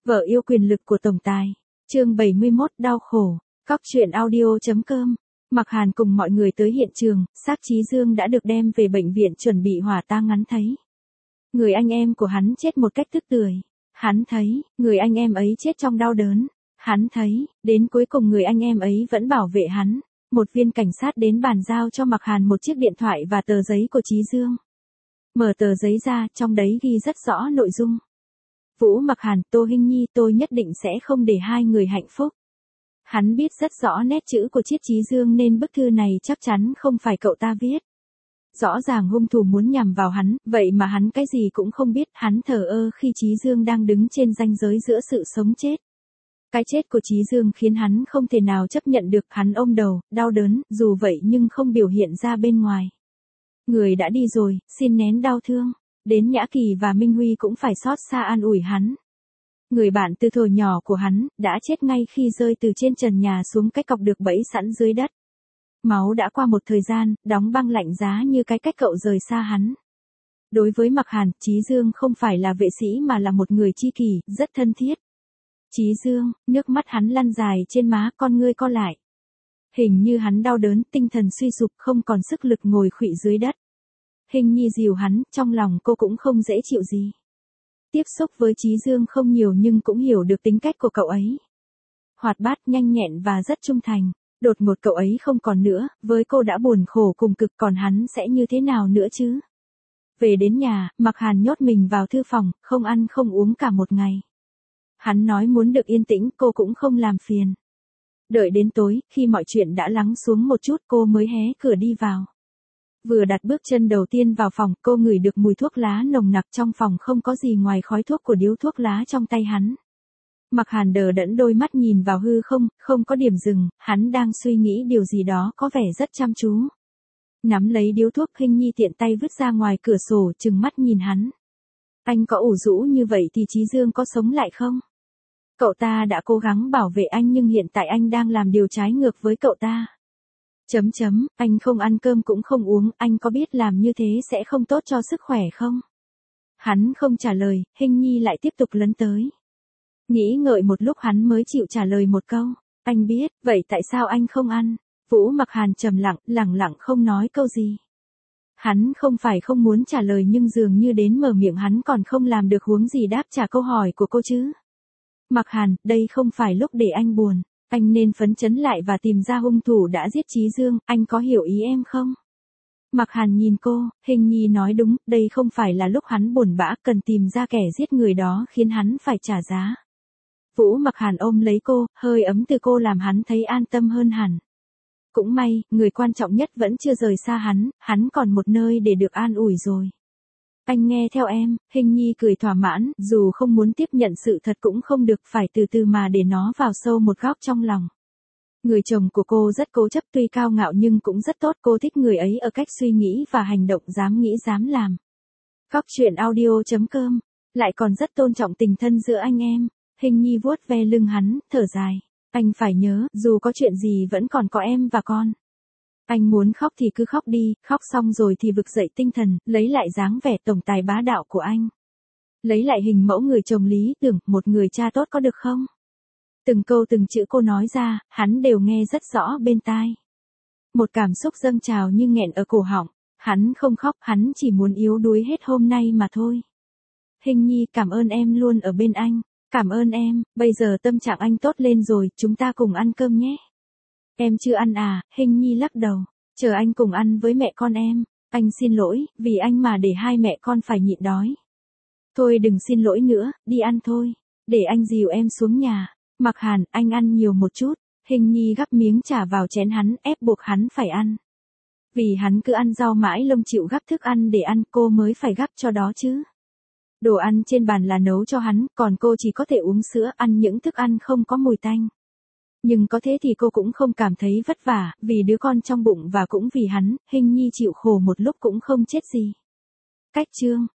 Vợ yêu quyền lực của tổng tài. Chương 71 đau khổ. Cóc truyện audio.com. Mặc Hàn cùng mọi người tới hiện trường, xác Chí Dương đã được đem về bệnh viện chuẩn bị hỏa tang. Hắn thấy người anh em của hắn chết một cách tức tưởi. Hắn thấy người anh em ấy chết trong đau đớn. Hắn thấy đến cuối cùng người anh em ấy vẫn bảo vệ hắn. Một viên cảnh sát đến bàn giao cho Mặc Hàn một chiếc điện thoại và tờ giấy của Chí Dương. Mở tờ giấy ra, trong đấy ghi rất rõ nội dung. Vũ Mặc Hàn, Tô Hinh Nhi, tôi nhất định sẽ không để hai người hạnh phúc. Hắn biết rất rõ nét chữ của Triết Chí Dương nên bức thư này chắc chắn không phải cậu ta viết. Rõ ràng hung thủ muốn nhằm vào hắn, vậy mà hắn cái gì cũng không biết, hắn thờ ơ khi Chí Dương đang đứng trên ranh giới giữa sự sống chết. Cái chết của Chí Dương khiến hắn không thể nào chấp nhận được, hắn ôm đầu, đau đớn, dù vậy nhưng không biểu hiện ra bên ngoài. Người đã đi rồi, xin nén đau thương. Đến Nhã Kỳ và Minh Huy cũng phải xót xa an ủi hắn. Người bạn từ thuở nhỏ của hắn, đã chết ngay khi rơi từ trên trần nhà xuống cái cọc được bẫy sẵn dưới đất. Máu đã qua một thời gian, đóng băng lạnh giá như cái cách cậu rời xa hắn. Đối với Mặc Hàn, Chí Dương không phải là vệ sĩ mà là một người tri kỷ, rất thân thiết. Chí Dương, nước mắt hắn lăn dài trên má, con ngươi co lại. Hình như hắn đau đớn, tinh thần suy sụp, không còn sức lực ngồi khuỵu dưới đất. Hình Nhi dìu hắn, trong lòng cô cũng không dễ chịu gì. Tiếp xúc với Chí Dương không nhiều nhưng cũng hiểu được tính cách của cậu ấy. Hoạt bát, nhanh nhẹn và rất trung thành. Đột ngột cậu ấy không còn nữa, với cô đã buồn khổ cùng cực, còn hắn sẽ như thế nào nữa chứ? Về đến nhà, Mặc Hàn nhốt mình vào thư phòng, không ăn không uống cả một ngày. Hắn nói muốn được yên tĩnh, cô cũng không làm phiền. Đợi đến tối, khi mọi chuyện đã lắng xuống một chút, cô mới hé cửa đi vào. Vừa đặt bước chân đầu tiên vào phòng, cô ngửi được mùi thuốc lá nồng nặc, trong phòng không có gì ngoài khói thuốc của điếu thuốc lá trong tay hắn. Mặc Hàn đờ đẫn đôi mắt nhìn vào hư không, không có điểm dừng, hắn đang suy nghĩ điều gì đó có vẻ rất chăm chú. Nắm lấy điếu thuốc, Hình Nhi tiện tay vứt ra ngoài cửa sổ, trừng mắt nhìn hắn. Anh có ủ rũ như vậy thì Chí Dương có sống lại không? Cậu ta đã cố gắng bảo vệ anh nhưng hiện tại anh đang làm điều trái ngược với cậu ta. Anh không ăn cơm cũng không uống, anh có biết làm như thế sẽ không tốt cho sức khỏe không? Hắn không trả lời, Hình Nhi lại tiếp tục lấn tới. Nghĩ ngợi một lúc hắn mới chịu trả lời một câu. Anh biết, vậy tại sao anh không ăn? Vũ Mặc Hàn trầm lặng, lẳng lặng không nói câu gì. Hắn không phải không muốn trả lời nhưng dường như đến mở miệng hắn còn không làm được, huống gì đáp trả câu hỏi của cô chứ. Mặc Hàn, đây không phải lúc để anh buồn. Anh nên phấn chấn lại và tìm ra hung thủ đã giết Chí Dương, anh có hiểu ý em không? Mặc Hàn nhìn cô, Hình Nhi nói đúng, đây không phải là lúc hắn buồn bã, cần tìm ra kẻ giết người đó khiến hắn phải trả giá. Vũ Mặc Hàn ôm lấy cô, hơi ấm từ cô làm hắn thấy an tâm hơn hẳn. Cũng may, người quan trọng nhất vẫn chưa rời xa hắn còn một nơi để được an ủi rồi. Anh nghe theo em, Hình Nhi cười thỏa mãn, dù không muốn tiếp nhận sự thật cũng không được, phải từ từ mà để nó vào sâu một góc trong lòng. Người chồng của cô rất cố chấp, tuy cao ngạo nhưng cũng rất tốt, cô thích người ấy ở cách suy nghĩ và hành động dám nghĩ dám làm. Cóc truyện audio.com, lại còn rất tôn trọng tình thân giữa anh em. Hình Nhi vuốt ve lưng hắn, thở dài. Anh phải nhớ, dù có chuyện gì vẫn còn có em và con. Anh muốn khóc thì cứ khóc đi, khóc xong rồi thì vực dậy tinh thần, lấy lại dáng vẻ tổng tài bá đạo của anh. Lấy lại hình mẫu người chồng lý tưởng, một người cha tốt có được không? Từng câu từng chữ cô nói ra, hắn đều nghe rất rõ bên tai. Một cảm xúc dâng trào như nghẹn ở cổ họng. Hắn không khóc, hắn chỉ muốn yếu đuối hết hôm nay mà thôi. Hình Nhi, cảm ơn em luôn ở bên anh. Cảm ơn em, bây giờ tâm trạng anh tốt lên rồi, chúng ta cùng ăn cơm nhé. Em chưa ăn à? Hình Nhi lắc đầu. Chờ anh cùng ăn với mẹ con em. Anh xin lỗi, vì anh mà để hai mẹ con phải nhịn đói. Thôi đừng xin lỗi nữa, đi ăn thôi. Để anh dìu em xuống nhà. Mặc Hàn, anh ăn nhiều một chút. Hình Nhi gắp miếng chả vào chén hắn, ép buộc hắn phải ăn. Vì hắn cứ ăn rau mãi lông chịu gắp thức ăn để ăn, cô mới phải gắp cho đó chứ. Đồ ăn trên bàn là nấu cho hắn, còn cô chỉ có thể uống sữa, ăn những thức ăn không có mùi tanh. Nhưng có thế thì cô cũng không cảm thấy vất vả, vì đứa con trong bụng và cũng vì hắn, Hình Nhi chịu khổ một lúc cũng không chết gì. Cách chương